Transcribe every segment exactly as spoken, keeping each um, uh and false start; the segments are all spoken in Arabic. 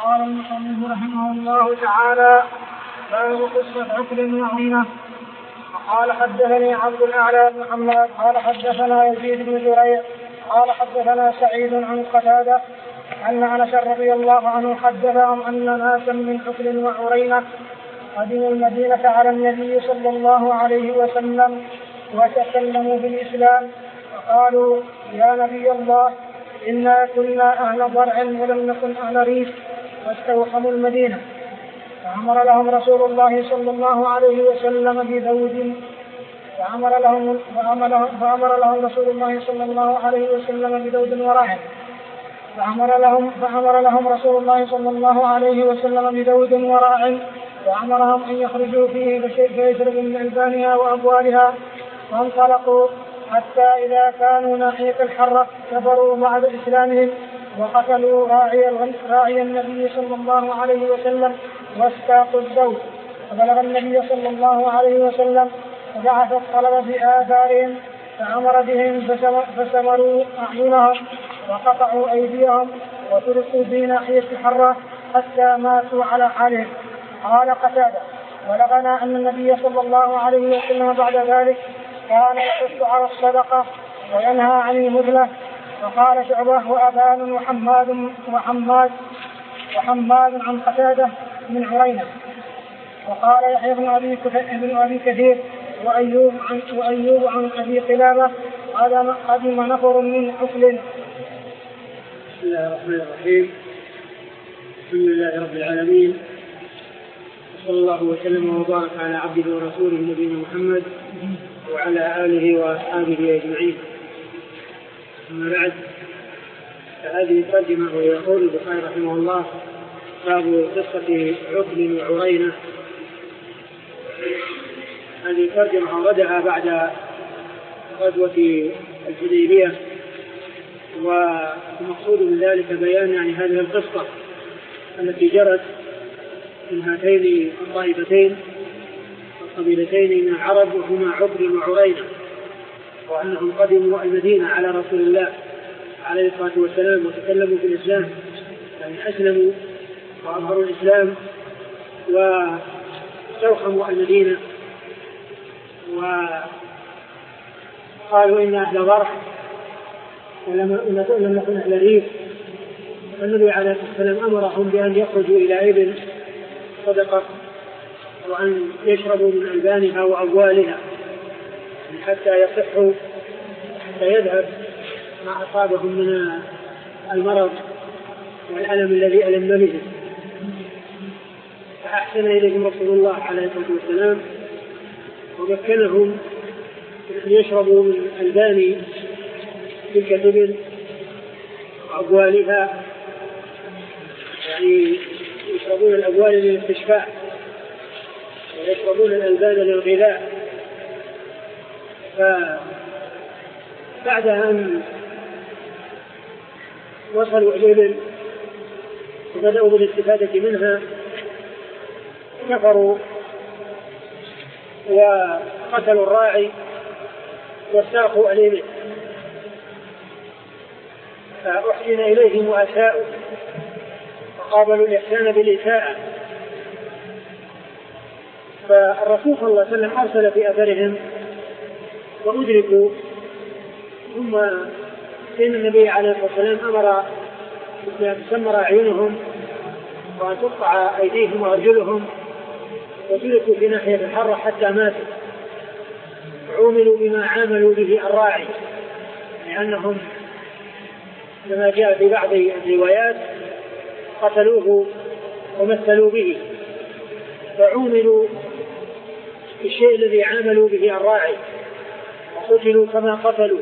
قال المصنف رحمه الله تعالى: باب قصة عقل وعينة. قال حدثني عبد الأعلى بن محمد قال حدثنا يزيد بن زريع قال حدثنا سعيد عن قتادة أن أنس رضي الله عنه حدثهم أن ناسا من عقل وعرينة قدموا المدينة على النبي صلى الله عليه وسلم وتكلموا بالإسلام فقالوا: يا نبي الله، إنا كنا أهل ضرع ولم نكن أهل ريف واستوحموا المدينة، فأمر لهم رسول الله صلى الله عليه وسلم بذود فأمر لهم, فأمر لهم رسول الله صلى الله عليه وسلم بذود وراع فأمر لهم, فأمر لهم رسول الله صلى الله عليه وسلم بذود وراع وأمرهم أن يخرجوا فيه فيشربوا من ألبانها وأبوالها، فانطلقوا حتى إذا كانوا ناحية الحرة كفروا بعد إسلامهم وقتلوا راعي, راعي النبي صلى الله عليه وسلم واستاقوا الزوج، فبلغ النبي صلى الله عليه وسلم فبعث الطلب في آثارهم فأمر بهم فسمروا أعينهم وقطعوا أيديهم وتركوا في ناحية الحرة حتى ماتوا على حالهم. قال قتادة: بلغنا أن النبي صلى الله عليه وسلم بعد ذلك كان يحث على الصدقة وينهى عن المثلة. فقال شعبة وأبان وحماد وحماد وحماد عن قتادة من عرينة. وقال يحيى بن أبي, بن أبي كثير وأيوب عن, وأيوب عن أبي قلابة قدم نفر من عقل. بسم الله الرحمن الرحيم. الحمد لله رب العالمين، صلى الله وسلم وبارك على عبده ورسوله نبينا محمد وعلى آله وأصحابه أجمعين. أما بعد، فهذه ترجمة ويقول البخاري رحمه الله: باب قصة عقل وعرينة. هذه ترجمة أوردها بعد غزوة الحديبية، والمقصود من ذلك بيان يعني هذه القصة التي جرت من هاتين الطائفتين القبيلتين من العرب، وهما عقل وعرينة، وأنهم قدموا المدينة على رسول الله عليه الصلاة والسلام وتكلموا في الإسلام، يعني أسلموا وأظهروا الإسلام واستوحموا المدينة وقالوا إن أهل ضرع ولم نكن أهل ريف. فالنبي عليه الصلاة والسلام أمرهم بأن يخرجوا إلى إبل صدقة وأن يشربوا من ألبانها وأبوالها حتى يصحوا، حتى يذهب ما أصابهم من المرض والألم الذي ألم به. فأحسن إليهم رسول الله عليه الصلاة والسلام ومكنهم أن يشربوا من ألبان تلك الإبل وأبوالها، يعني يشربون الأبوال للاستشفاء ويشربون الألبان للغذاء. فبعد أن وصلوا الإبل وبدأوا بالاستفادة منها كفروا وقتلوا الراعي واستاقوا الإبل، فأحسن إليهم وأساءوا وقابلوا الإحسان بالإساءة. فالرسول صلى الله عليه وسلم أرسل في أثرهم وأدركوا، ثم إن النبي عليه الصلاة والسلام أمر بأن تسمر أعينهم وأن تقطع أيديهم وأرجلهم وتركوا في ناحية الحرة حتى ماتوا. عوملوا بما عاملوا به الراعي، لأنهم كما جاء في بعض الروايات قتلوه ومثلوا به، فعوملوا بالشيء الذي عاملوا به الراعي وقتلوا كما قتلوا.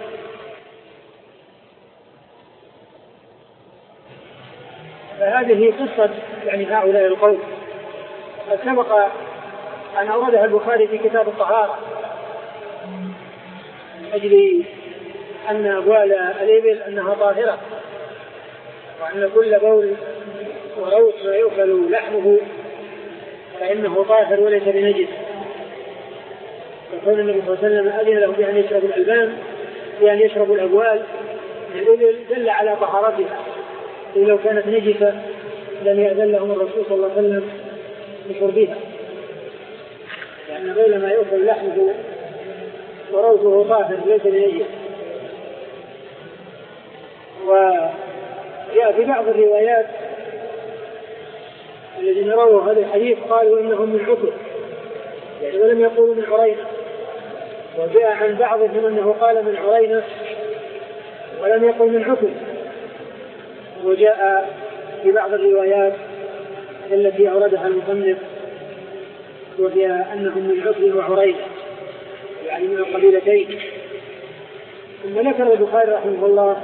فهذه قصة يعني هؤلاء القوم قد سبق أن أوردها البخاري في كتاب الطهارة من أجل أن أبوال الإبل أنها طاهرة، وأن كل بول وروث ما يؤكل لحمه فإنه طاهر وليس بنجس. فكون النبي صلى الله عليه وسلم أذن لهم بأن يشربوا الألبان بأن يشربوا الأبوال من الإبل دل على طهارتها، ولو كانت نجسة لم يأذن لهم الرسول صلى الله عليه وسلم بشربها، لأن غير ما يؤكل لحمه وروثه طاهر ليس بنجس. وجاء في بعض الروايات الذين رووا هذا الحديث قالوا إنهم من عكر، يعني ولم يقولوا من عرينة. وجاء عن بعضهم أنه قال من عرينة ولم يقل من عكر. وجاء في بعض الروايات التي أوردها المصنف وهي أنهم من عكر وعرينة، يعني من القبيلتين. ثم ذكر البخاري رحمه الله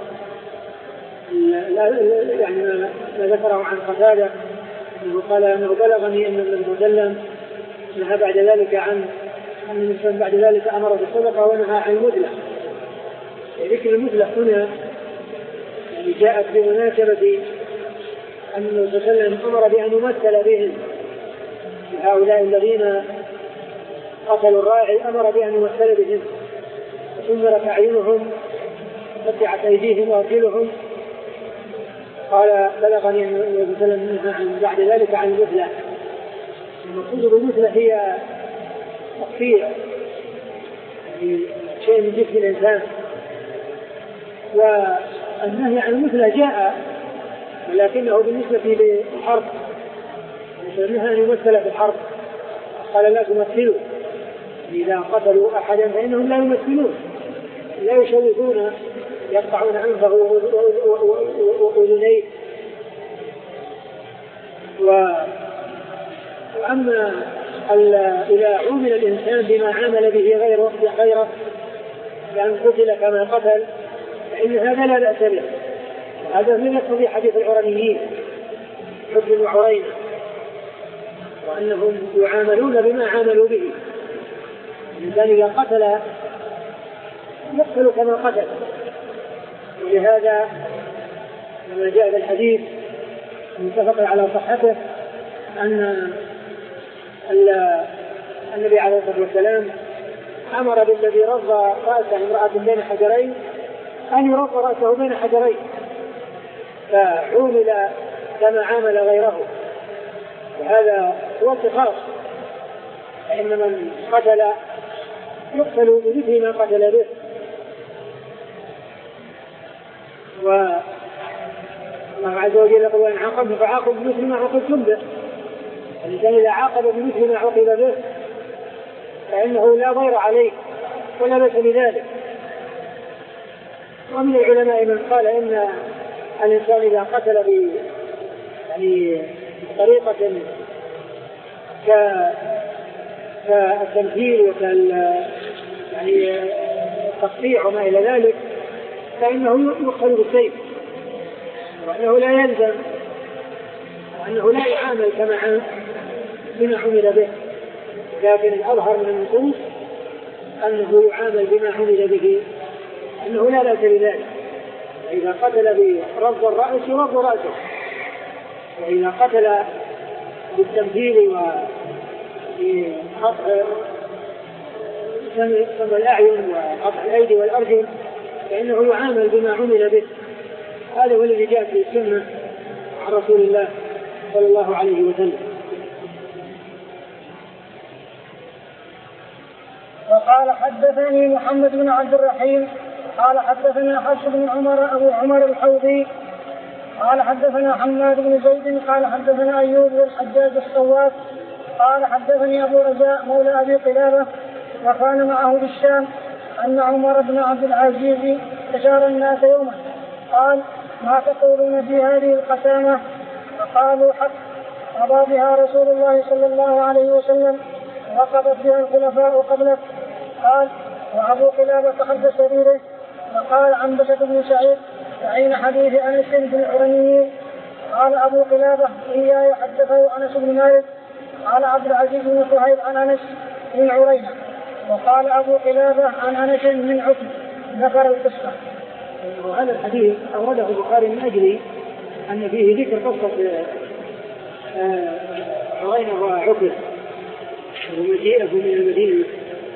يعني ما ذكره عن قتادة أنه قال أنه بلغني أن النبي صلى الله عليه وسلم نهى بعد ذلك عن أن الإنسان بعد ذلك أمر بالصدقة ونهى عن المدلة. ذكر المدلة هنا يعني جاءت بمناسبة أن النبي صلى الله عليه وسلم أمر بأن يمثل بهم هؤلاء الذين قتلوا الراعي، أمر بأن يمثل بهم وسمرت أعينهم فتحت أيديهم وأرجلهم. قال بلغني أن النبي صلى الله عليه وسلم نهى عن بعد ذلك عن المثلة. المقصود بالمثلة هي تقطيع يعني شيء من جسم الإنسان. والنهي عن المثلة جاء ولكنه بالنسبة للحرب، نهى أن يمثل في الحرب، قال لا تمثلوا، إذا قتلوا أحدا فإنهم لا يمثلون، لا يشوفون يقطعون عنفه وأذنيه. وأما إذا عامل الإنسان بما عامل به غيره غيره لأن قتل كما قتل فإن هذا لا بأس به. هذا من يقتضي حديث العرنيين حب وعرينة، وأنهم يعاملون بما عاملوا به. الإنسان إذا قتل يقتل كما قتل. ولهذا لما جاء في الحديث متفق على صحته أن النبي عليه الصلاة والسلام أمر بالذي رض رأس امرأة بين حجرين أن يرض رأسه بين حجرين، فعامل كما عامل غيره. وهذا هو القصاص، فإن من قتل يقتل بمثل ما قتل به. والله عز وجل يقول وإن عاقبتم فعاقبوا بمثل ما عوقبتم به. الإنسان إذا عاقب بمثل ما عوقب به فإنه لا ضير عليه ولا بأس بذلك. ومن العلماء من قال إن الإنسان إذا قتل ب يعني بطريقة كالتمثيل وكال يعني تقطيع وما إلى ذلك فإنه يقتل بالسيف، وأنه لا يلزم وأنه لا يعامل كما بما عمل به. لكن الأظهر من النصوص أنه يعامل بما عمل به، أنه لا بأس بذلك. إذا قتل برض الرأس يرض رأسه، وإذا قتل بالتمثيل وقطع سم الأعين وقطع الأيدي والأرجل فإنه يعامل بما عمل به. هذا هو الذي جاء في السنة عن رسول الله صلى الله عليه وسلم. وقال حدثني محمد بن عبد الرحيم قال حدثنا حفص بن عمر أبو عمر الحوضي قال حدثنا حماد بن زيد قال حدثنا أيوب بن الحجاج الصواف قال حدثني أبو رجاء مولى أبي قلابة وكان معه بالشام أن عمر بن عبد العزيز استشار الناس يوما قال ما تقولون في هذه القسامة؟ فقالوا حق قضى بها رسول الله صلى الله عليه وسلم وقضت بها الخلفاء قبلك. قال وأبو قلابة خلف سريره. وقال عنبسة بن سعيد فعين حديث أنس بن العرنيين. قال أبو قلابة إياه حدثه أنس بن مالك. قال عبد العزيز بن صهيب عن أنس بن عرينة. وقال أبو قلابة عن أنس من عكر ذكر القصة. وهذا الحديث أورده البخاري من أجل أن فيه ذكر قصة عرينة وعكر ومجيئه من المدينة،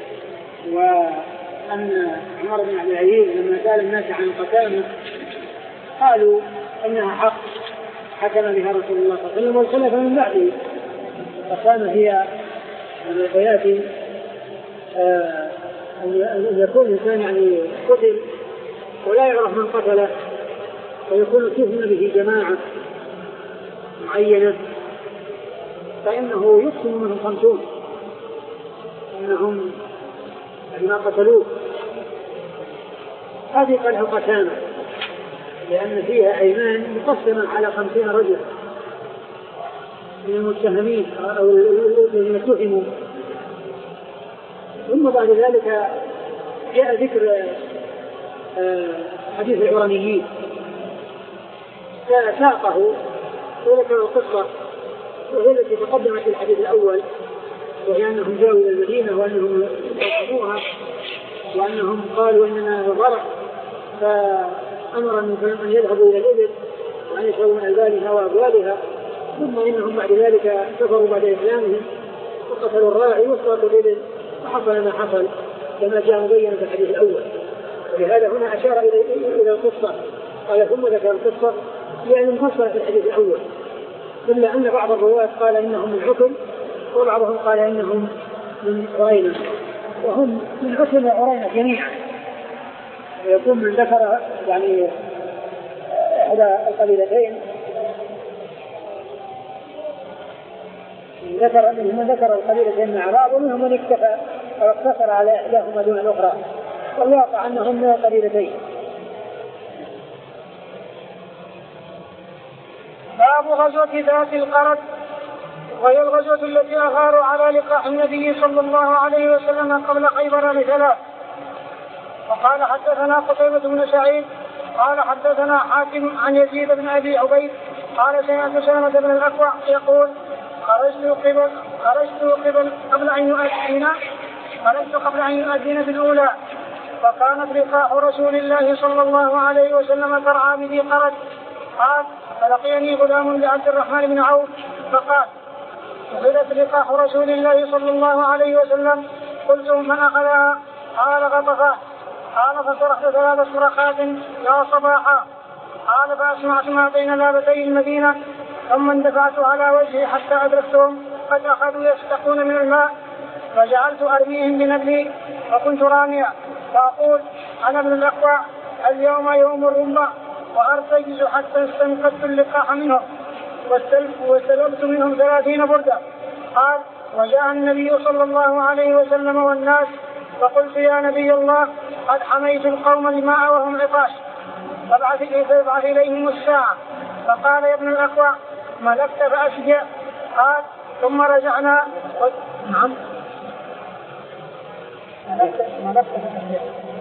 وأن عمر بن عبد العزيز لما سأل الناس عن القسامة قالوا إنها حق حكم بها رسول الله صلى الله عليه وسلم والخلف من بعده. فكان هي من الحياة آه أن يكون الإنسان يعني قتل ولا يعرف من قتله، ويكون تهم به جماعة معينة، فإنه يقسم منهم خمسون إنهم ما قتلوه. هذه قلعة قسامة لأن فيها أيمان مقسمة على خمسين رجل من المتهمين أو الذين اتهموا. ثم بعد ذلك جاء ذكر حديث العرنيين ساقه وذكر القصة وهي التي تقدمت في الحديث الأول، وهي أنهم جاءوا إلى المدينة وأنهم يقوموها وأنهم قالوا إننا غرق، فأمر أن يذهبوا إلى الإبل وأن يشربوا من ألبانها وأبوالها، ثم إنهم بعد ذلك كفروا بعد إسلامهم وقتلوا الراعي وصلوا الإبل وحصل ما حصل كما جاء مبينا في الحديث الأول. ولهذا هنا أشار إلى إلى القصة قال ثم ذكر القصة يعني مفصلة في الحديث الأول، إلا أن بعض الرواة قال إنهم من عكل وبعضهم قال إنهم من عرينة، وهم من عكل وعرينة جميعا. ويكون من ذكر يعني إحدى القبيلتين ذكر منهم ذكر القبيلتين مع بعض، ومنهم من اكتفى أو اقتصر على إحداهما دون الأخرى، والواقع أنهم من القبيلتين. باب غزوة ذات القرد، وهي الغزوة التي أغاروا على لقاح النبي صلى الله عليه وسلم قبل خيبر بثلاث. وقال حدثنا قتيبة بن سعيد قال حدثنا حاتم عن يزيد بن أبي عبيد قال سمعت سلمة بن الأكوع يقول خرجت قبل خرجت قبل قبل أن يؤذن خرجت قبل أن يؤذن بالأولى، فكانت لقاح رسول الله صلى الله عليه وسلم ترعى بذي قرد. قال فلقيني غلام لعبد الرحمن بن عوف فقال أخذت لقاح رسول الله صلى الله عليه وسلم، قلت من أخذها؟ قال غطفان. قال فصرخت ثلاث صرخات يا صباحا. قال فأسمعت ما بين لابتي المدينة، ثم اندفعت على وجهي حتى أدركتهم قد أخذوا يستقون من الماء، فجعلت أرميهم بنبلي وكنت راميا، فأقول أنا ابن الأقوى اليوم يوم الرمة، وأرتجز حتى استنقذت اللقاح منهم واستلبت منهم ثلاثين بردة. قال وجاء النبي صلى الله عليه وسلم والناس، فقلت يا نبي الله قد حميت القوم الماء وهم عطاش، فابعث إليهم الساعة. فقال يا ابن الأقوى ملكت فأشجع. قال ثم رجعنا و... نعم ملكت فأشجع.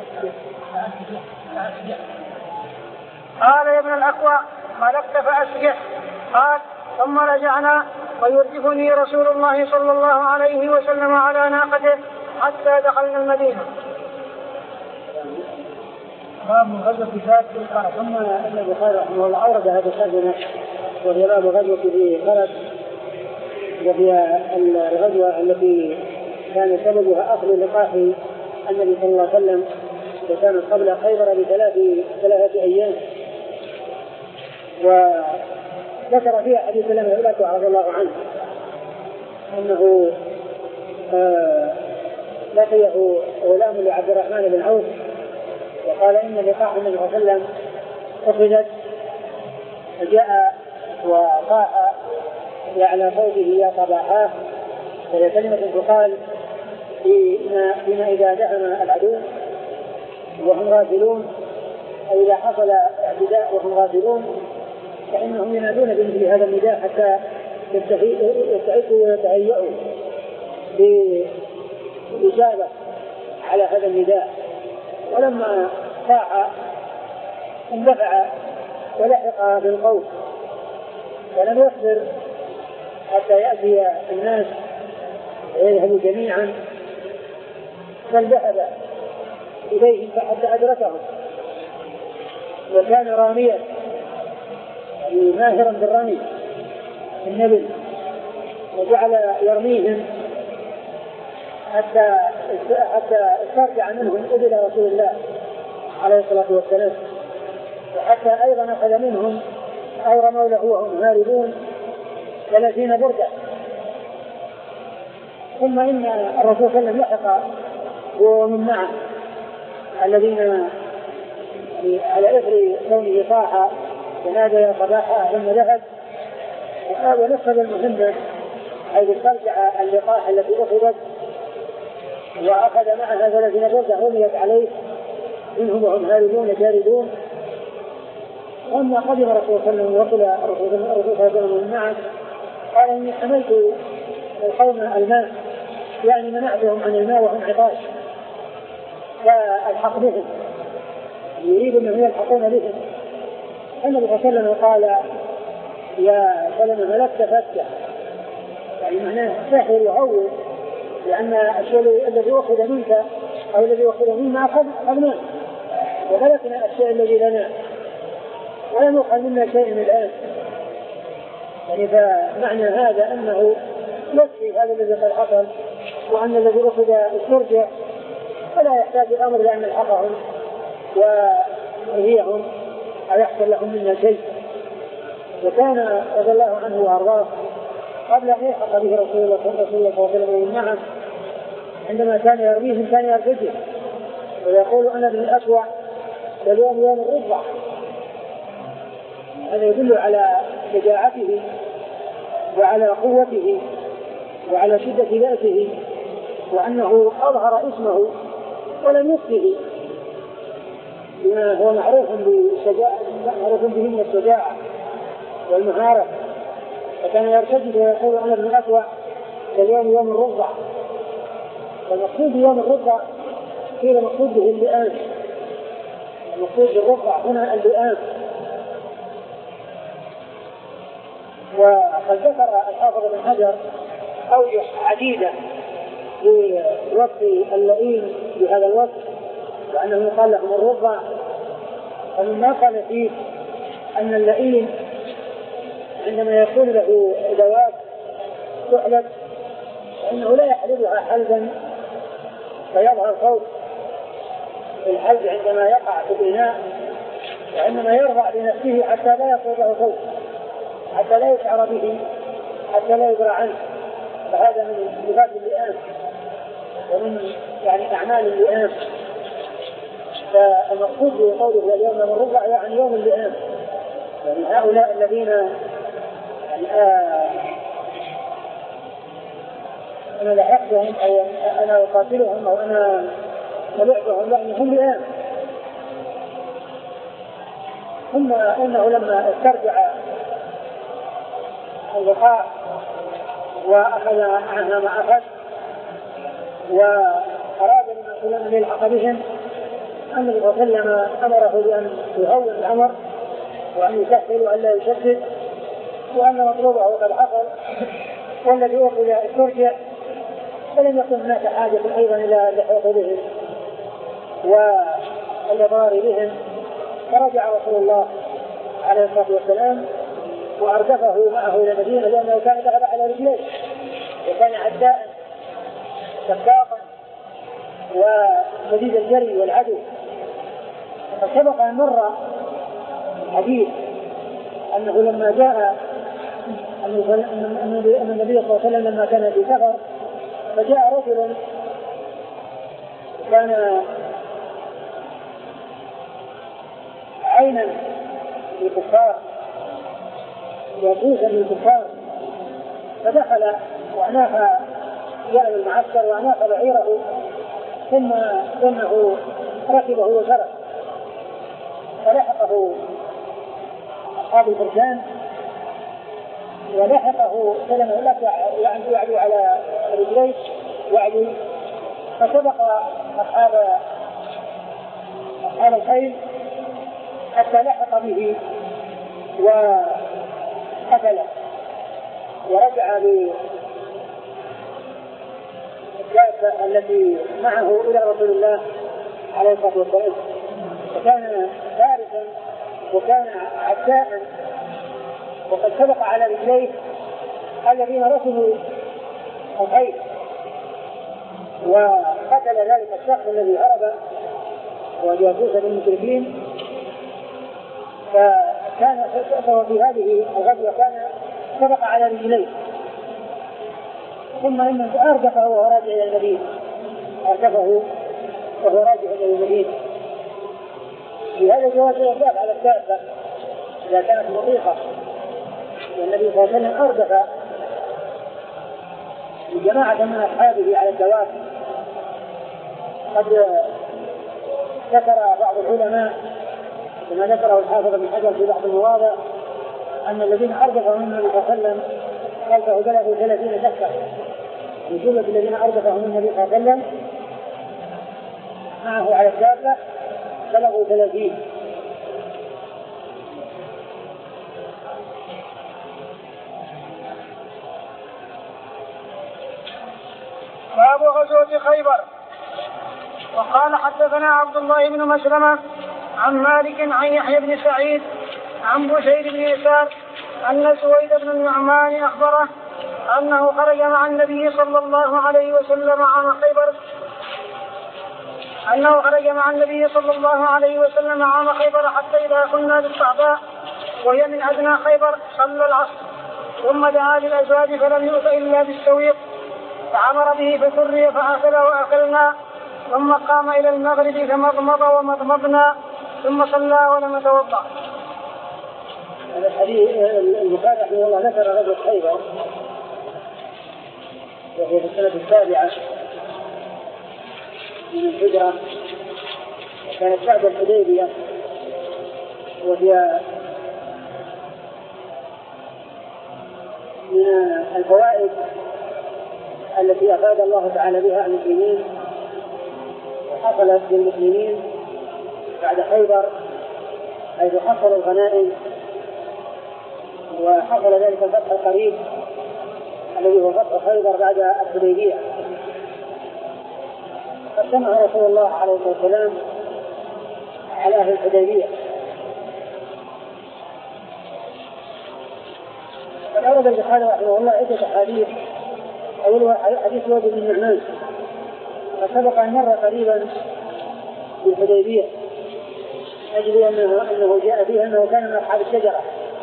قال يا ابن الأقوى ملكت فأشجع. قال ثم رجعنا ويردفني رسول الله صلى الله عليه وسلم على ناقته حتى دخلنا المدينة. باب غزوة ذات القرد. ثم ابن البخاري رحمه الله أورد هذا الترجمة وهي باب غزوة ذي قرد، وهي الغزوة التي كان سببها أخذ لقاح النبي صلى الله عليه وسلم، وكانت قبل خيبر بثلاث ثلاثة أيام. وذكر فيها حديث سلمة بن الأكوع رضي الله عنه أنه آه لقيه غلام لعبد الرحمن بن عوف وقال إن لقاح النبي صلى الله عليه وسلم أخذت، فجاء وقاء على صوته يا صباحاه، وهي كلمة تقال فيما إذا دهم العدو وهم غافلون، أو إذا حصل اعتداء وهم غافلون، فإنهم ينادون بمثل هذا النداء حتى يستعدوا ويتهيئوا بالإجابة على هذا النداء. ولما ساع اندفع ولحق بالقوم ولم يصبر حتى يأتي الناس ويذهبوا جميعا، بل ذهب إليهم حتى أدركهم، وكان راميا ماهرا بالرمي في النبل، وجعل يرميهم حتى حتى استرجع منهم إبل رسول الله عليه الصلاة والسلام، وحتى أيضا أخذ منهم أو رموا له وهم هاربون ثلاثين بردة. ثم إن الرسول صلى الله عليه وسلم لحق ومن معه الذين على إثر كونه صاح ونادى يا صباحا ثم ذهب ونفذ المهمة حيث استرجع اللقاح التي أخذت وأخذ معها ثلاثين بردة رميت عليه منهم وهم هاربون جاردون. وأما قدم الرسول صلى الله عليه وسلم وقل الرسول صلى الله عليه وسلم معه قال إني حملت القوم الماء، يعني منعتهم عن الماء وهم عطاش فالحق بهم، يريد أن يلحقون بهم. النبي صلى الله عليه وسلم قال يا سلمة ملكت فتة، يعني معناه سحر وهول، لأن الشيء الذي أخذ منك أو الذي أخذ منا أخذناه وملكنا الشيء الذي لنا ولم يؤخذ منا شيء الآن. يعني فمعنى هذا أنه يكفي هذا الذي قد حصل، وأن الذي أخذ استرجع فلا يحتاج الأمر لأن نلحقهم وهيهم أو يحصل لهم منا شيء. وكان رضي الله عنه وأرضاه قبل أن يلحق به رسول الله صلى الله عليه وسلم معه عندما كان يرميهم كان يرتجف ويقول أنا ابن الأسوع واليوم يوم الرضع. هذا يدل على شجاعته وعلى قوته وعلى شدة بأسه، وأنه أظهر اسمه ولم يخفه بما هو معروف بالشجاعة معروف به من الشجاعة والمهارة. فكان يرتجف ويقول أنا ابن الأسوع واليوم يوم الرضع. والمقصود بيوم الرضع قيل مقصود به اللئام، المقصود بالرضع هنا اللئام. وقد ذكر الحافظ بن حجر أوجه عديدة في وصف اللئيم بهذا الوصف وأنه يقال لهم الرضع. ومما قال فيه أن اللئيم عندما يكون له دواب تحلب فإنه لا يحلبها حلبا فيظهر صوت الحلب عندما يقع في الإناء، وإنما يرفع بنفسه حتى لا يصير له صوت، حتى لا يشعر به، حتى لا يدرى عنه. فهذا من صفات اللئام ومن يعني أعمال اللئام. فالمقصود بقوله اليوم من الرضع يعني يوم اللئام، يعني هؤلاء الذين يعني آه أنا لحقتهم أو أنا أقاتلهم أو أنا ملعبهم لأنهم لئام. ثم إنه لما استرجع اللقاء وأخذ عنها ما أخذ وأراد أن يلحق بهم، النبي صلى الله عليه وسلم أمره بأن يهون الأمر وأن يسهل وأن لا يشدد، وأن مطلوبه قد حصل والذي أخذ استرجع، فلم يكن هناك حاجة أيضا إلى اللحوق بهم والإضرار بهم. فرجع رسول الله عليه الصلاة والسلام وأردفه معه إلى المدينة لأنه كان ذهب على رجليه وكان عداء سباقا وشديد الجري والعدو. فقد سبق أن مر الحديث أنه لما جاء أن النبي صلى الله عليه وسلم لما كان في سفر فجاء رجل كان عينا للكفار وجوزا للكفار، فدخل وأناخ جاء المعسكر وأناخ بعيره ثم إنه ركبه وسرق، فلحقه أصحاب الفرسان ولحقه سلمه لك يعدو على رجليه وعدو، فسبق أصحاب أصحاب الخيل حتى لحق به وقتله ورجع بالدابة التي معه إلى رسول الله عليه الصلاة والسلام. وكان فارسا وكان عداء وقد سبق على رجليه الذين ركبوا الخيل وقتل ذلك الشخص الذي هرب وجاسوس للمشركين. كان في هذه الغزوة كان سبق على رجليه، ثم إن أردفه وهو راجع إلى المدينة، أردفه وهو راجع إلى المدينة. بهذا جواز الوفاة على الدابة إذا كانت مطيقة، والنبي صلى الله عليه وسلم أردف جماعة من أصحابه على الدواب. قد ذكر بعض العلماء كما ذكره الحافظ بن حجر في بعض المواضع أن الذين أردفهم النبي صلى الله عليه وسلم خلفه بلغوا ثلاثين شخصا، من جملة الذين أردفهم النبي صلى الله عليه وسلم معه على الدابة بلغوا ثلاثين. باب غزوة خيبر. وقال حدثنا عبد الله بن مسلمة عن مالك عن يحيى بن سعيد عن بشير بن يسار أن سويد بن النعمان أخبره أنه خرج مع النبي صلى الله عليه وسلم عام خيبر أنه خرج مع النبي صلى الله عليه وسلم عام خيبر حتى إذا كنا بالصعباء وهي من أدنى خيبر صلى العصر، ثم دعا للأزواج فلم يؤت إلا بالسويق، فأمر به فسري فأكل وأكلنا، ثم قام إلى المغرب فمضمض ومضمضنا، ثم صلى ولم يتوضأ. هذا الحديث البخاري رحمه الله ذكر غزوة خيبر وهي في السنة السابعة من الهجرة، كانت بعد الحديبية، وهي من الفوائد التي أفاد الله تعالى بها المسلمين وحصلت للمسلمين بعد خيبر، حيث حصلوا الغنائم وحصل ذلك الفتح القريب الذي هو فتح خيبر بعد الحديبية. قسمها رسول الله عليه الصلاة والسلام على أهل الحديبية. قد أورد البخاري رحمه الله عدة أحاديث، أولها حديث سويد بن النعمان فسبق أن مر قريبا في الحديبية، أجل أنه, أنه جاء فيه أنه كان من أصحاب الشجرة،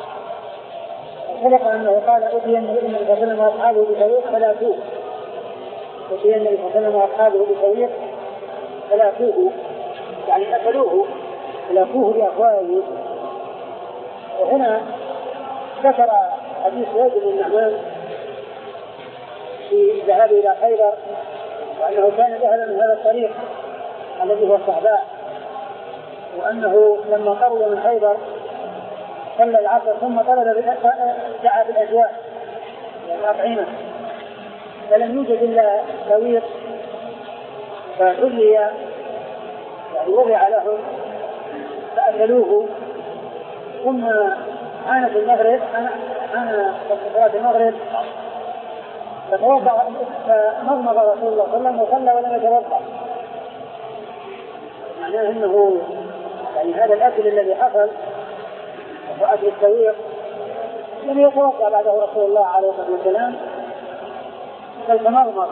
سبق أنه قال أتي النبي صلى الله عليه وسلم وأصحابه بسويق فلا توه، أتي النبي صلى الله عليه وسلم وأصحابه بسويق فلا توه، يعني أكلوه فلاكوه بأفواههم. وهنا ذكر حديث سويد بن النعمان في الذهاب إلى خيبر، وأنه كان ذهب من هذا الطريق الذي هو الصعباء، وأنه لما قرب من خيبر صلى العصر ثم طلب دعا بالأجواء والأطعمة، فلم يوجد إلا سويق فحلي يعني وضع لهم فأكلوه. ثم حانت المغرب حان صلاة المغرب فتوضأ فمضمض رسول الله صلى الله عليه وسلم وصلى ولم يتوضأ، معناه أنه يعني هذا الأكل الذي حصل وهو أكل السويق لم يتوضأ بعده رسول الله عليه الصلاة والسلام، بل تمضمض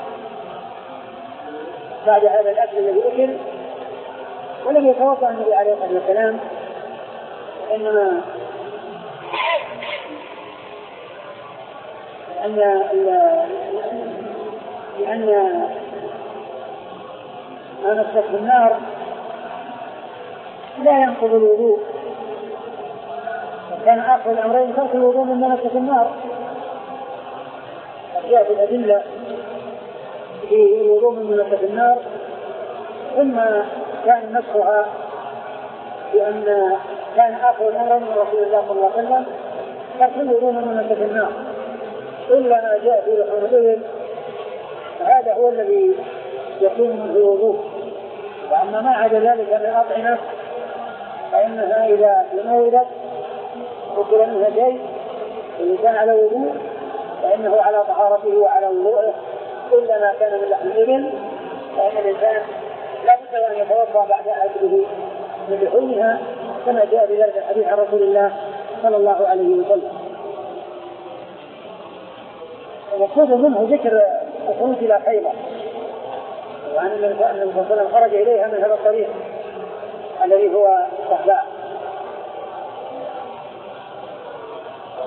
بعد هذا الأكل الذي أكل ولم يتوضأ النبي عليه الصلاة والسلام، وإنما لأن لأن ما مسك النار لا ينقض الوضوء، وكان آخر الأمرين ترك الوضوء مما مسك النار. جاء في الأدلة في الوضوء مما مسك النار، ثم كان مسحها بأن كان آخر الأمرين من رسول الله صلى الله عليه وسلم ترك الوضوء مما مسك النار إلا ما جاء في لحوم الإبل، فهذا هو الذي يكون منه الوضوء. وأما ما عدا ذلك من الأطعمة فإنها إذا تناولت أكل منها شيء وإن كان على وضوء فإنه على طهارته وعلى وضوءه، إلا ما كان من لحم الإبل فإن الإنسان لا بد أن يتوضأ بعد أكله من لحومها، كما جاء في ذلك الحديث عن رسول الله صلى الله عليه وسلم. ومقصود منه ذكر الخروج إلى خيبر، وأن النبي صلى الله عليه وسلم خرج إليها من هذا الطريق الذي هو الصحباء.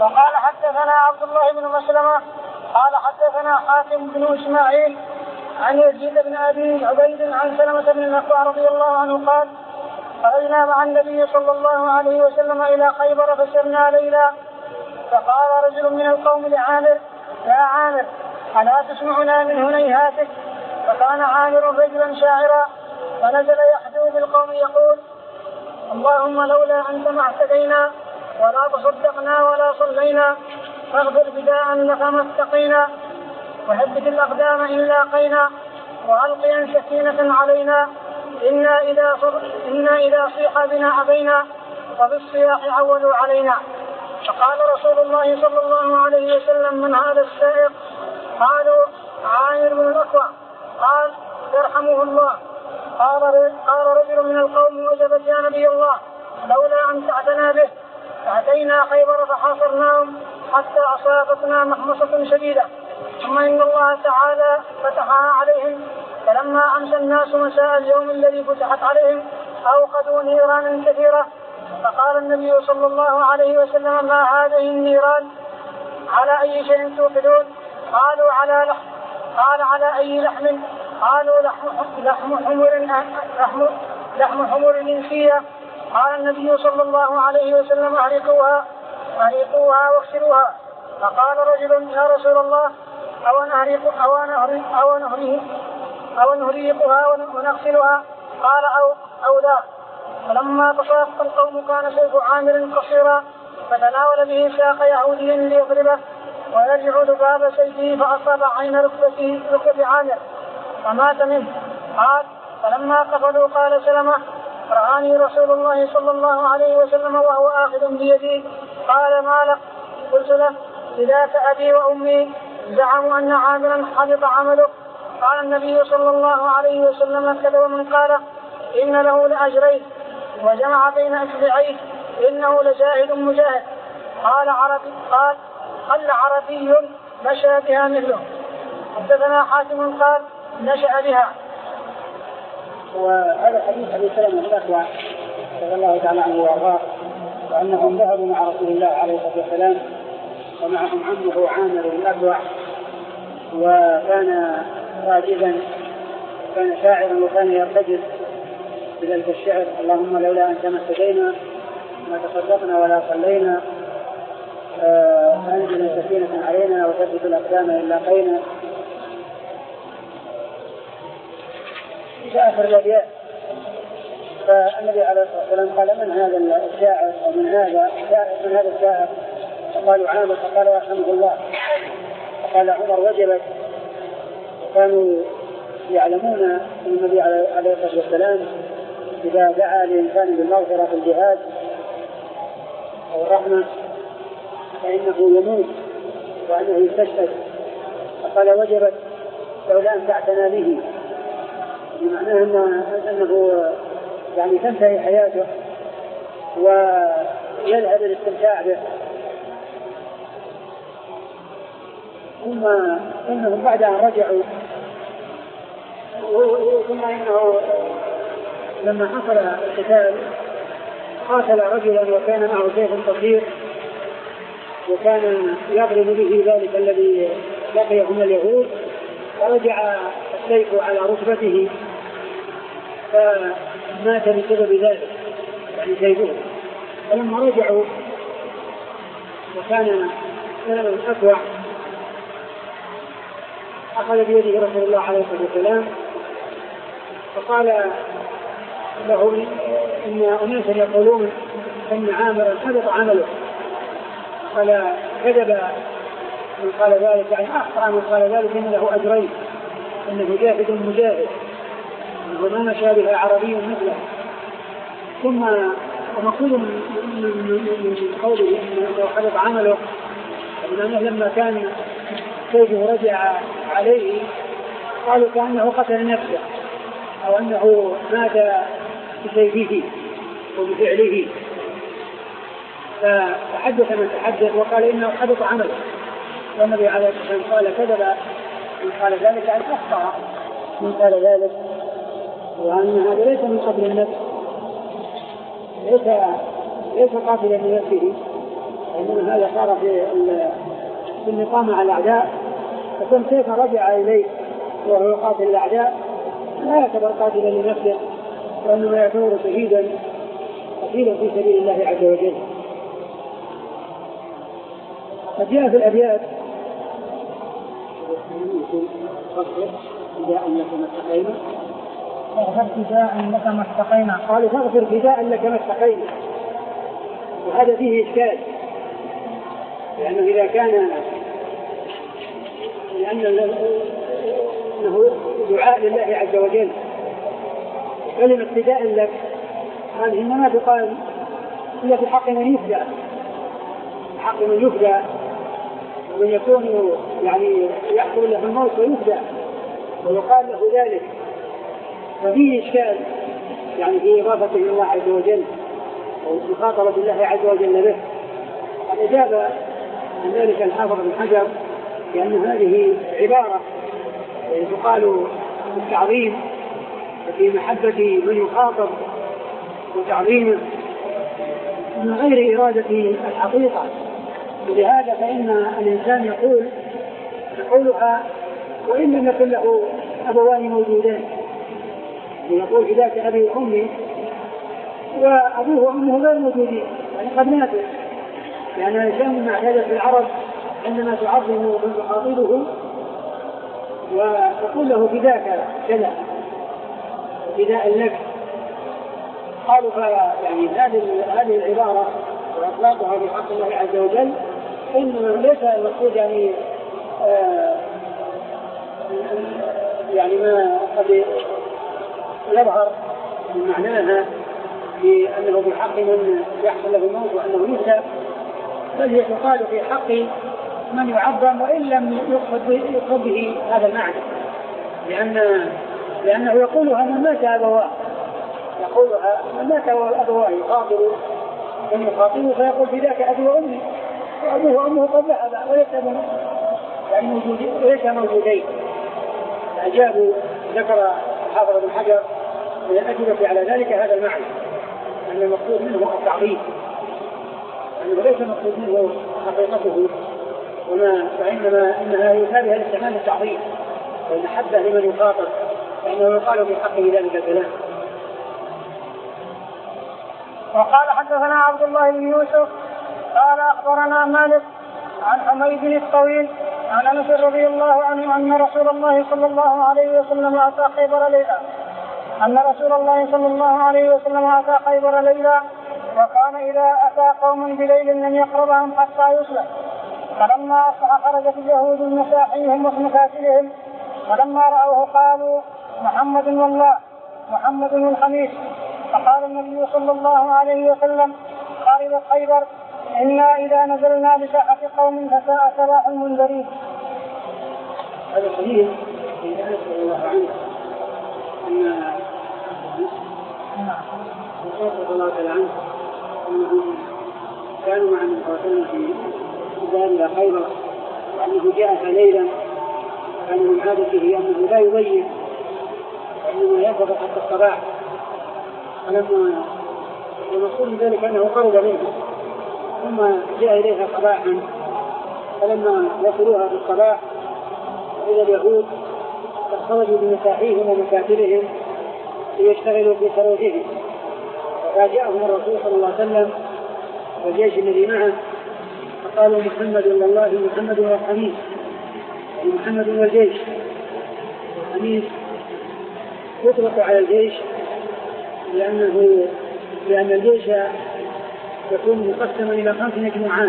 وقال حدثنا عبد الله بن مسلمة قال حدثنا حاتم بن إسماعيل عن يزيد بن أبي عبيد عن سلمة بن الأكوع رضي الله عنه قال خرجنا مع النبي صلى الله عليه وسلم إلى خيبر فسرنا ليلا فقال رجل من القوم لعامر يا عامر ألا تسمعنا من هنيهاتك؟ فكان عامر رجلا شاعرا فنزل يحدو بالقوم يقول اللهم لولا أنت ما اهتدينا ولا تصدقنا ولا صلينا فاغفر بداء لك ما اتقينا وثبت الأقدام إن لاقينا وألقيا سكينة علينا إنا إذا, إنا إذا صيح بنا أبينا وبالصياح عولوا علينا. فقال رسول الله صلى الله عليه وسلم من هذا السائق؟ قالوا عامر بن الأكوع. قال يرحمه الله. قال, قال رجل من القوم وجبت يا نبي الله لولا أن تعتنا به فأتينا خيبر فحاصرناهم حتى أصابتنا محمصة شديدة ثم إن الله تعالى فتحها عليهم فلما أمسى الناس مساء اليوم الذي فتحت عليهم أوقدوا نيرانا كثيرة فقال النبي صلى الله عليه وسلم ما هذه النيران؟ على أي شيء توقدون؟ قالوا على لحم. قال على أي لحم؟ قالوا لحم, لحم حمر لحم, لحم حمر إنسية. قال النبي صلى الله عليه وسلم أحرقوها أحرقوها واغسلوها. فقال رجل يا رسول الله أو نهرق أو نهرق أو نهرق أو نهرقها ونغسلها؟ قال أو أو لا. فلما تصافق القوم كان سيف عامر قصيرا فتناول به ساق يهودي ليضربه ويرجع ذباب سيفه فأصاب عين ركبته ركبة عامر فمات منه. قال فلما قفلوا قال سلمة رآني رسول الله صلى الله عليه وسلم وهو آخذ بيدي. قال ما لك؟ قلت له فداك أبي وأمي زعموا أن عامرا حبط عمله. قال النبي صلى الله عليه وسلم كذب من قال إن له لأجرين وجمع بين أصبعيه إنه لزاهد مجاهد. قال عربي قال قل عربي نشأ بها مثله. حدثنا حاتم قال نشأ بها. وهذا حديث أبي سلمة الأكوع رضي الله تعالى عنه وأرضاه وأنهم ذهبوا مع رسول الله عليه الصلاة والسلام ومعهم عمه عامر الأكوع وكان راجبا كان شاعرا وكان يرتجل بذلك الشعر اللهم لولا أنت ما اهتدينا ما تصدقنا ولا صلينا فأنزل سكينة علينا وثبت الأقدام إن لاقينا إلى آخر الأبيات. فالنبي عليه الصلاة والسلام قال من هذا الشاعر ومن هذا من هذا الشاعر؟ فقالوا عامر. فقال يرحمه الله. فقال عمر وجبت. وكانوا يعلمون أن النبي عليه الصلاة والسلام إذا دعا لإنسان بالمغفرة في الجهاد أو الرحمة فإنه يموت وأنه يستشهد. فقال وجبت لولا أن تعتنى به بمعناه أنه يعني تنتهي حياته ويذهب الاستمتاع به. ثم إنهم بعد أن رجعوا ثم إنه لما حصل القتال قاتل رجلا وكان معه سيف قصير وكان يضرب به ذلك الذي لقيه من اليهود فرجع السيف على ركبته فمات بسبب ذلك يعني سيفه. فلما رجعوا وكان سلمة الأكوع أخذ بيده رسول الله عليه الصلاة والسلام فقال له إن أناسا يقولون إن عامرا حبط عمله. قال كذب من قال ذلك يعني أخطأ من قال ذلك إن له أجرين إنه جاهد مجاهد وما مشى بها عربي مثله. ثم ومقول من قوله إنه حبط عمله لأنه لما كان سيفه رجع عليه قالوا كأنه قتل نفسه أو أنه مات بسيفه وبفعله. فحدث من تحدث وقال إنه حبط عمله. والنبي عليه الصلاة والسلام قال كذب من قال ذلك أن أخطأ من قال ذلك وأن هذا ليس من قتل النفس ليس ليس قاتلا لنفسه إنما هذا صار في النقامة على الأعداء، فكم كيف رجع إليه وهو يقاتل الأعداء لا يعتبر قاتلا لنفسه، وإنما يعتبر شهيدا قتيلا في سبيل الله عز وجل. قد جاء في الأبيات فاغفر فداء لك ما استقينا، فاغفر فداء لك ما استقينا، قالوا فاغفر فداء لك ما استقينا، وهذا فيه إشكال، لأنه إذا كان لأن أنه دعاء لله عز وجل، كلمة فداء لك هذه إنما تقال إلا في حق من يفدى، حق من يفدى ومن يكون يعني يحصل له الموت ويفدى ويقال له ذلك، ففيه إشكال يعني في إضافته إلى الله عز وجل ومخاطبة الله عز وجل به. قد أجاب عن ذلك الحافظ بن حجر لأن هذه عبارة تقال بالتعظيم في محبة من يخاطب وتعظيمه من غير إرادة الحقيقة، ولهذا فإن الإنسان يقول يقولها وإن لم يكن له أبوان موجودان، يقول فداك أبي وأمي وأبوه وأمه غير موجودين يعني قد ماتوا، لأن يعني الإنسان معتاد في العرب عندما تعظم من تخاطبه وتقول له فداك كذا فداء لك، قالوا يعني هذه هذه العبارة وإطلاقها في حق الله عز وجل إنه ليس المقصود يعني آه يعني ما قد يظهر من معناها بأنه بحق من يحصل له الموت وأنه يهدى، بل هي تقال في حق من يعظم وإن لم يقصد به هذا المعنى، لأن لأنه يقولها من مات أبواه، يقولها من مات أبواه يخاطب من يخاطبه فيقول فداك أبي وأمي، وأبوه وأمه قد ذهب وليس يعني موجودين وليس موجودين. أجابوا ذكر الحافظ بن حجر من الأجوبة على ذلك هذا المعنى، أن المقصود منه التعظيم، أنه ليس المقصود منه حقيقته وما فإنما إنها يثابها لاستعمال التعظيم والمحبة لمن يخاطب، فإنه يقال في حقه ذلك الكلام. وقال حدثنا عبد الله بن يوسف قال أخبرنا مالك عن حميد الطويل عن أنس رضي الله عنه أن رسول الله صلى الله عليه وسلم أتى خيبر ليلة أن رسول الله صلى الله عليه وسلم أتى خيبر ليلة، وكان إذا أتى قوم بليل لم يقربهم حتى يصلح، فلما أصبح خرجت اليهود من مساحيهم ومكاتبهم، فلما رأوه قالوا محمد والله محمد الخميس، فقال النبي صلى الله عليه وسلم خربت خيبر إنا إذا نزلنا بساحة قوم فساء صباح المنذرين. هذا الحديث إن أنس رضي الله عنه أن رسول الله صلى الله عليه وسلم أنهم كانوا مع المقاتلين في دار إلى خيبر، وأنه جاء ليلا كان من عادته أنه لا يضيق وإنما ينتظر حتى الصباح، فلما ونقول ذلك أنه قرب منه ثم جاء إليها صباحا، فلما وصلوها في الصباح إلى اليهود قد خرجوا بمساحيهم ومكاتبهم ليشتغلوا في سروجهم، فجاءهم الرسول صلى الله عليه وسلم والجيش الذي معه فقالوا محمد والله محمد والخميس، يعني محمد والجيش. الخميس يطلق على الجيش لأنه لأن الجيش يكون مقسما إلى خمس مجموعات،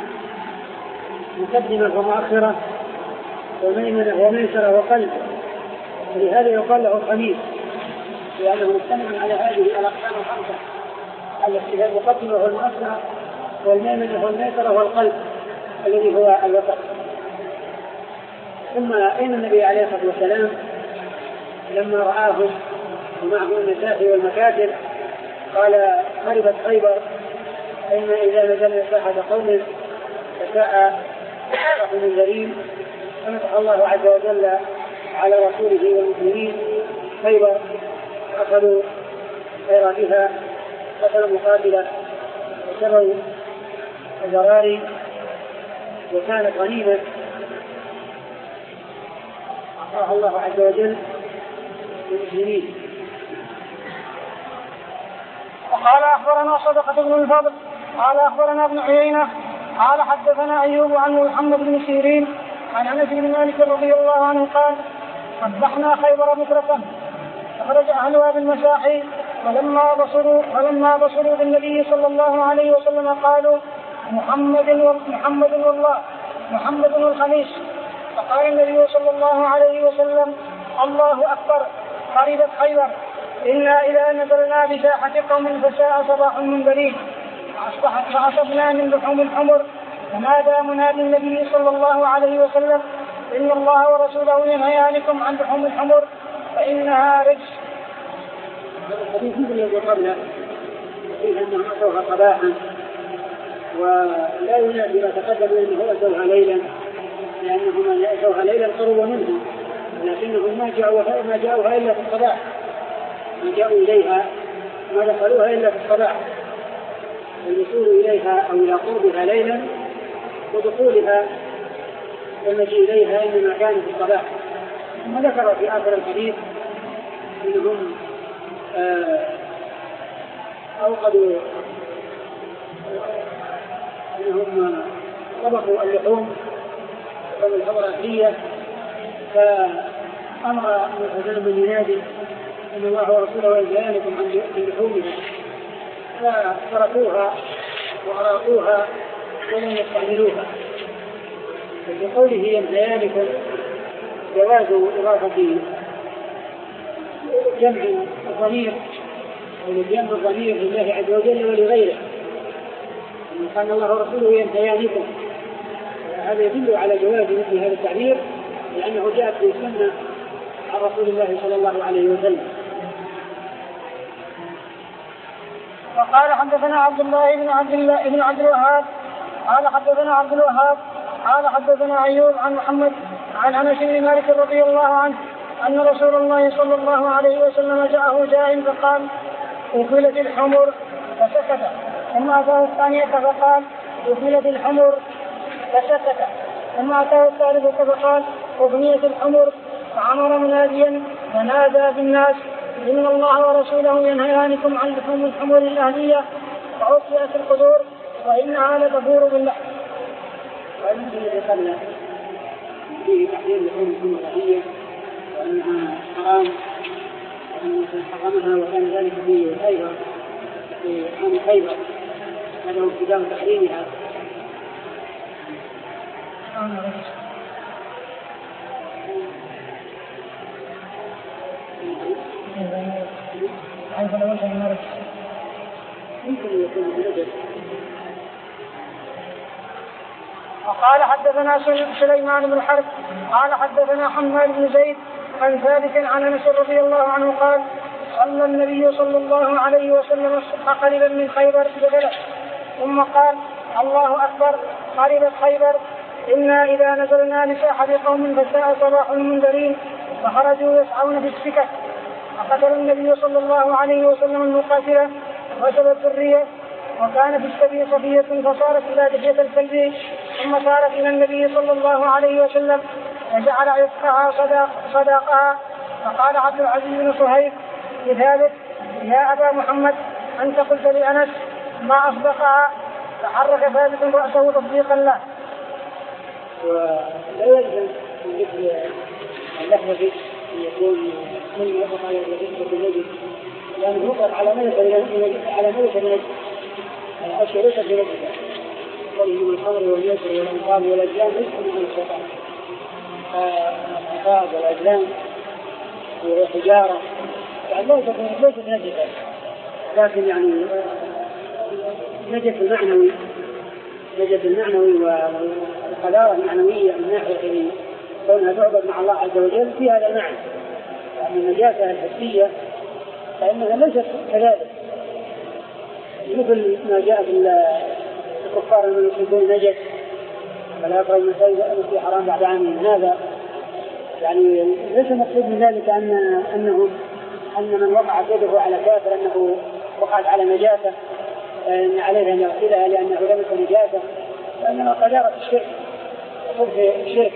مقدمة ومؤخرة وميمنة وميسرة وقلب، ولهذا يقال له الخميس لأنه مجتمع على هذه الأقسام الخمسة التي هي المقدمة والمؤخرة والميمنة والميسرة والقلب الذي هو الوسط. ثم أين النبي عليه الصلاة والسلام لما رآهم ومعهم المساحي والمكاتب قال خربت خيبر إن إذا نزلنا ساحة قوم فساء صباح المنذرين، فمسح الله عز وجل على رسوله والمسلمين خيبر، أخذوا خيراتها قتلوا مقاتلة وشروا الزراري وكانت غنيمة أعطاها الله عز وجل للمسلمين. وقال أخبرنا صدقة بن الفضل قال أخبرنا ابن عيينة قال حدثنا أيوب عن محمد بن سيرين عن أنس بن مالك رضي الله عنه قال صبحنا خيبر بكرة فخرج أهلها بالمساحي ولما بصروا ولما بصروا بالنبي صلى الله عليه وسلم قالوا محمد محمد والله محمد الخميس. فقال النبي صلى الله عليه وسلم الله أكبر قربت خيبر إنا إذا نزلنا بساحة قوم فساء صباح المنذرين فأصبنا من لحوم الحمر. فنادى منادي النبي صلى الله عليه وسلم إن الله ورسوله ينهيانكم عن لحوم الحمر فإنها رجس. الحديث مثل الذي قبله فيه أنهم أتوها صباحا ولا ينادي ما تقدم أنه أتوها ليلا لأنهم أتوها ليلا قربوا منها لكنهم ما جاءوها ما جاءوها إلا في الصباح ما جاءوا إليها ما دخلوها إلا في الصباح. الوصول إليها أو إلى قربها ليلا ودخولها والمجيء إليها إنما كان في الصباح. ثم ذكر في آخر الحديث أنهم أوقدوا أنهم طبخوا اللحوم من الحضرة الأهلية فأمر الحسن بن ينادي أن الله ورسوله ينهيانكم عن لحومها فتركوها وأراقوها ولم يستعملوها. بقوله ينهيانكم جواز إضافة جمع الضمير وجمع الضمير لله عز وجل ولغيره أن قال الله ورسوله ينهيانكم. هذا يدل على جواز مثل هذا التعبير لأنه جاءت في السنة عن رسول الله صلى الله عليه وسلم. وقال حدثنا عبد الله بن عبد الله بن عبد الوهاب قال حدثنا عبد الوهاب قال حدثنا أيوب عن محمد عن أنس بن مالك رضي الله عنه أن رسول الله صلى الله عليه وسلم جاءه جاء فقال أكلت الحمر فسكت ثم أتاه الثانية فقال أكلت الحمر فسكت ثم أتاه الثالثة فقال أغنيت الحمر فأمر مناديا فنادى في الناس إن الله ورسوله ينهيانكم عن لحوم الحمر الأهلية وعصيت القدور وإنها لتفور باللحم. وأن الذي قبل فيه تحريم لحوم الحمر الأهلية وأنها حرام وأن حرمها وكان ذلك في خيبر في عام خيبر هذا هو ابتداء تحريمها. وقال حدثنا سليمان بن حرب قال حدثنا حماد بن زيد عن ثابت عن انس رضي الله عنه قال صلى النبي صلى الله عليه وسلم الصبح قريبا من خيبر بغلس ثم قال الله اكبر قربت خيبر إنا إذا نزلنا لساحة قوم فساء صباح المنذرين فخرجوا يسعون في السكك. فقتل النبي صلى الله عليه وسلم المقاتلة غسل الذرية وكان في السبي صفية فصارت إلى دحية الكلب ثم صارت إلى النبي صلى الله عليه وسلم فجعل عتقها صداق صداقها. فقال عبد العزيز بن صهيب لثابت يا أبا محمد أنت قلت لأنس ما أصدقها فحرك ثابت رأسه تصديقا له. ولا يلزم من مثل اللحظة يكون من يطلق على الرجل بالنجم لأنه يطلق على ملك على ملك النجم الأشياء ليست بنجمة قوله من الخمر واليسر والأنقاب والأجلام ليس من الشيطان الأنقاب والأجلام والحجارة يعني ليست بنجمة لكن يعني نجف المعنوي نجف المعنوي والقدارة المعنوية من ناحية كونها تعبد مع الله عز وجل في هذا المعنى. يعني النجاسة الحسية فإنها ليست كذلك مثل ما جاء في الكفار من يصيبون نجس فلا يقرأ المسيح حرام بعد عام هذا. يعني ليس مقصود من ذلك أن أنهم أن من وقعت يده على كافر أنه وقعت على نجاسة أن عليه أن يغسلها لأنه لمس نجاسة، لأنها قذارة الشرك وصف الشرك.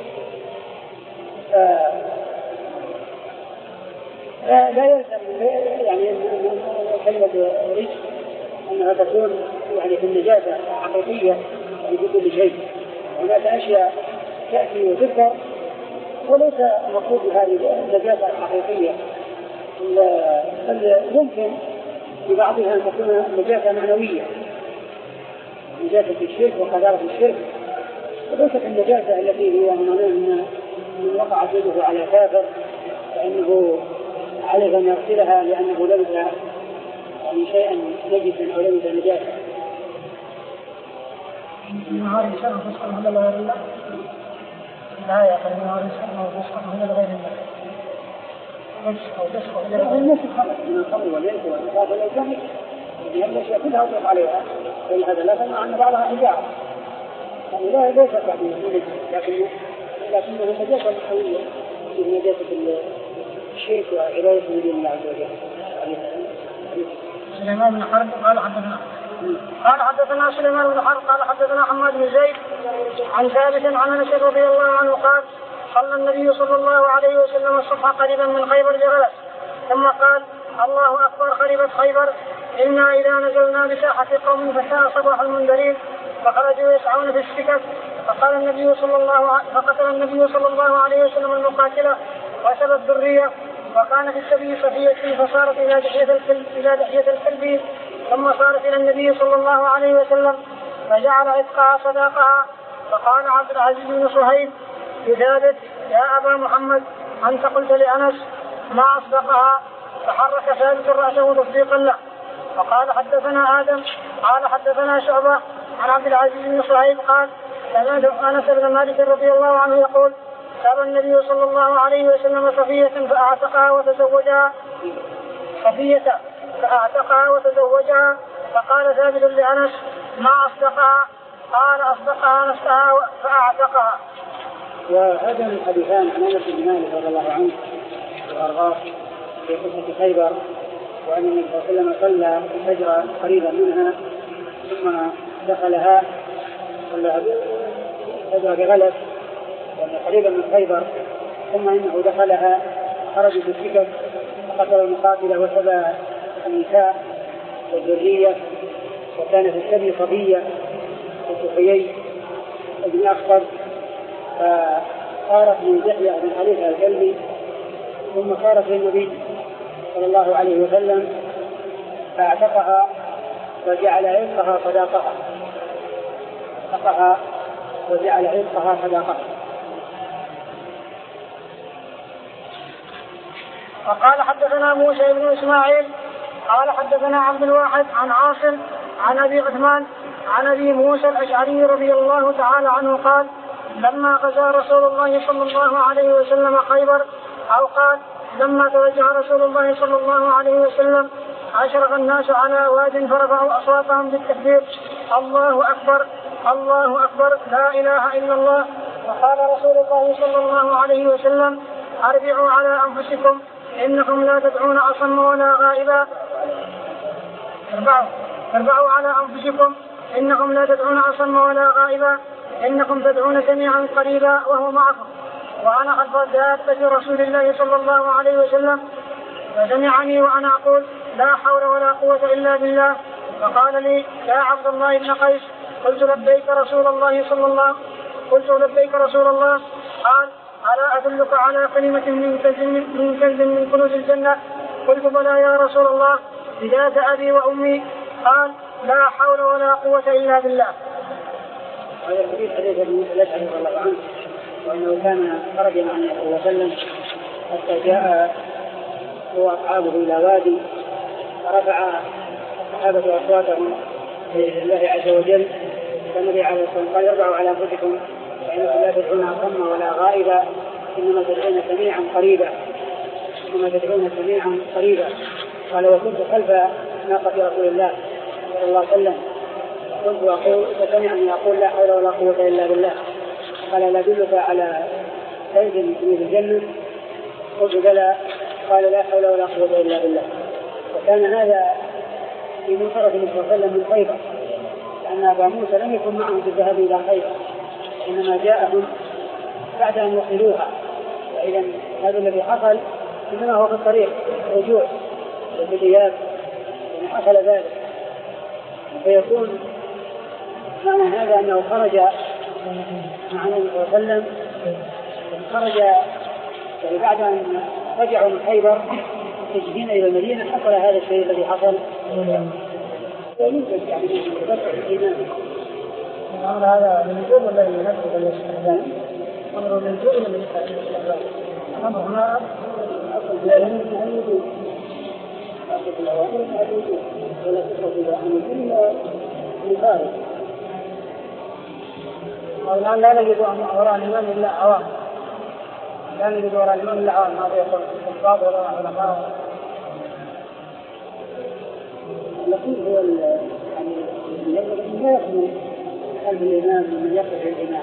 لا يلزم يعني كلمة رجس أنها تكون يعني في النجاسة حقيقية بكل شيء. هناك أشياء تأتي وتذكر وليس المقصود بهذه النجاسة الحقيقية، بل يمكن ببعضها أن تكون نجاسة معنوية، نجاسة الشرك وقذارة الشرك، وليست النجاسة التي هي من من وقع يده على كافر فإنه عليه أن يغسلها لأنه لمس يعني شيئا نجسا أو لمس نجاسة. هذه شرع فسقا هذا لغير الله، لا يقل أن هذا شرع فسقا هذا لغير الله، نجس أو فسق هذا لغير الله. الناس خلق من الخمر والميت والنساء والأوزان هذه الأشياء كلها أطلق عليها، ولهذا لا تمنع أن بعضها حجارة، يعني لا ليس بعضها نجس، لكن لكنه نجاسة معنوية في نجاسة الشرك وعبادة من دون الله عز وجل. سليمان بن حرب قال حدثنا قال حدثنا سليمان بن حرب قال حدثنا حماد بن زيد عن ثابت عن انس رضي الله عنه قال صلى النبي صلى الله عليه وسلم الصبح قريبا من خيبر بغلس ثم قال الله اكبر خربت خيبر انا اذا نزلنا بساحه قوم فساء صباح المنذرين فخرجوا يسعون في السكك فقال النبي صلى الله فقتل النبي صلى الله عليه وسلم المقاتله وسب الذريه وكان في السبي صفيه فصارت الى دحيه الكلب الى دحيه الكلب ثم صارت الى النبي صلى الله عليه وسلم فجعل عتقها صداقها فقال عبد العزيز بن صهيب لثابت يا ابا محمد انت قلت لانس ما اصدقها فحرك ثابت راسه تصديقا له فقال حدثنا ادم قال حدثنا شعبه عن عبد العزيز بن صهيب قال سمعت انس بن مالك رضي الله عنه يقول ساب النبي صلى الله عليه وسلم صفية فأعتقها وتزوجها صفية فأعتقها وتزوجها فقال ثابت لأنس ما أصدقها قال أصدقها نفسها فأعتقها. وهذا من حديثان عن انس بن مالك رضي الله عنه وارضاه في قصه خيبر وان النبي صلى الله عليه وسلم صلى الفجر قريبا منها ثم دخلها صلى الفجر بغلس وأن قريبا من خيبر ثم انه دخلها خرج في السكك فقتل المقاتله وسبى النساء والذريه وكان في السبي صبيه وصفيي ابن اخطر فصارت من دحية بن حليفة الكلبي ثم صارت للنبي صلى الله عليه وسلم فاعتقها وجعل عتقها صداقها اعتقها وجعل عتقها صداقها. وقال حدثنا موسى بن اسماعيل قال حدثنا عبد الواحد عن عاصم عن ابي عثمان عن ابي موسى الاشعري رضي الله تعالى عنه قال لما غزا رسول الله صلى الله عليه وسلم خيبر أو قال لما توجه رسول الله صلى الله عليه وسلم أشرف الناس على واد فرفعوا أصواتهم بالتكبير الله أكبر الله أكبر لا إله إلا الله وقال رسول الله صلى الله عليه وسلم أربعوا على أنفسكم إنكم لا تدعون أصم ولا غائبا اربعوا اربعوا على أنفسكم إنكم لا تدعون أصم ولا غائبا إنكم تدعون سميعا قريبا وهو معكم وأنا خلف دابة رسول الله صلى الله عليه وسلم فسمعني وأنا أقول لا حول ولا قوة إلا بالله فقال لي يا عبد الله بن قيس قلت لبيك رسول الله صلى الله قلت لبيك رسول الله قال ألا أدلك على كلمة من كنز من, كنز من كنوز الجنة قلت بلى يا رسول الله فداك أبي وأمي قال لا حول ولا قوة إلا بالله. هذا الحديث حديث ابن الأشعري رضي الله عنه وأنه كان خرج مع النبي صلى الله عليه وسلم حتى جاء هو وأصحابه إلى وادي فرفع الصحابة أصواتهم لله عز وجل فالنبي عليه الصلاة والسلام قال اربعوا على أنفسكم فإنكم لا تدعون أصم ولا غائبا إنما تدعون سميعا قريبا إنما تدعون سميعا قريبا. قال وكنت خلف ناقة رسول الله صلى الله عليه وسلم كنت أقول فسمعني أقول لا حول ولا قوة إلا بالله قال لا أدلك على كنز من كنوز الجنة قلت بلى قال لا حول ولا قوة إلا بالله. وكان هذا في منصرف النبي صلى الله عليه وسلم من خيبر، لأن أبا موسى لم يكن معهم في الذهاب إلى خيبر، إنما جاءهم بعد أن وصلوها. فإذا هذا الذي حصل إنما هو في الطريق الرجوع والبدايات، يعني حصل ذلك. فيكون معنى هذا أنه خرج مع النبي صلى الله عليه وسلم، خرج يعني بعد أن رجعوا من خيبر متجهين إلى المدينة حصل هذا الشيء الذي حصل. ويوجد يعني تبقى الإيمان. الأمر هذا من الوجوب الذي ينفذ الاستخدام، أمر من الوجوب الذي ينفذ الاستخدام. الأمر هنا أصل الإيمان من الوجوب، أصل الأوامر من الوجوب، ولا تصرف إلى أمر إلا لخارج. والآن لا نجد وراء الإمام إلا عوام، لا نجد وراء الإمام إلا عوام، هذا يقول الخطاب ولا علماء. النقيض هو يعني لا يخدم قلب الإمام من يقف الإمام،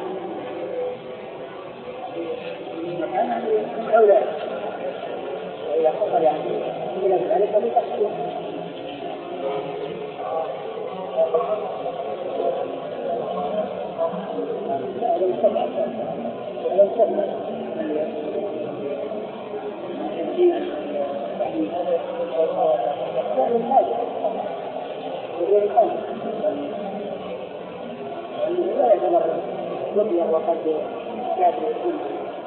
أنا من أولى وإذا حصل يعني إلى ذلك فلتحصل. لا يعتبر دنيا وقد كاد يكون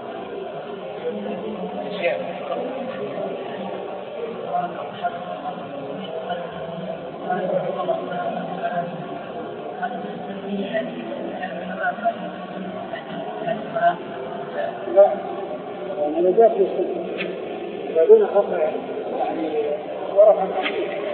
لا يعني جاء في السنة بدون خطأ يعني ورفع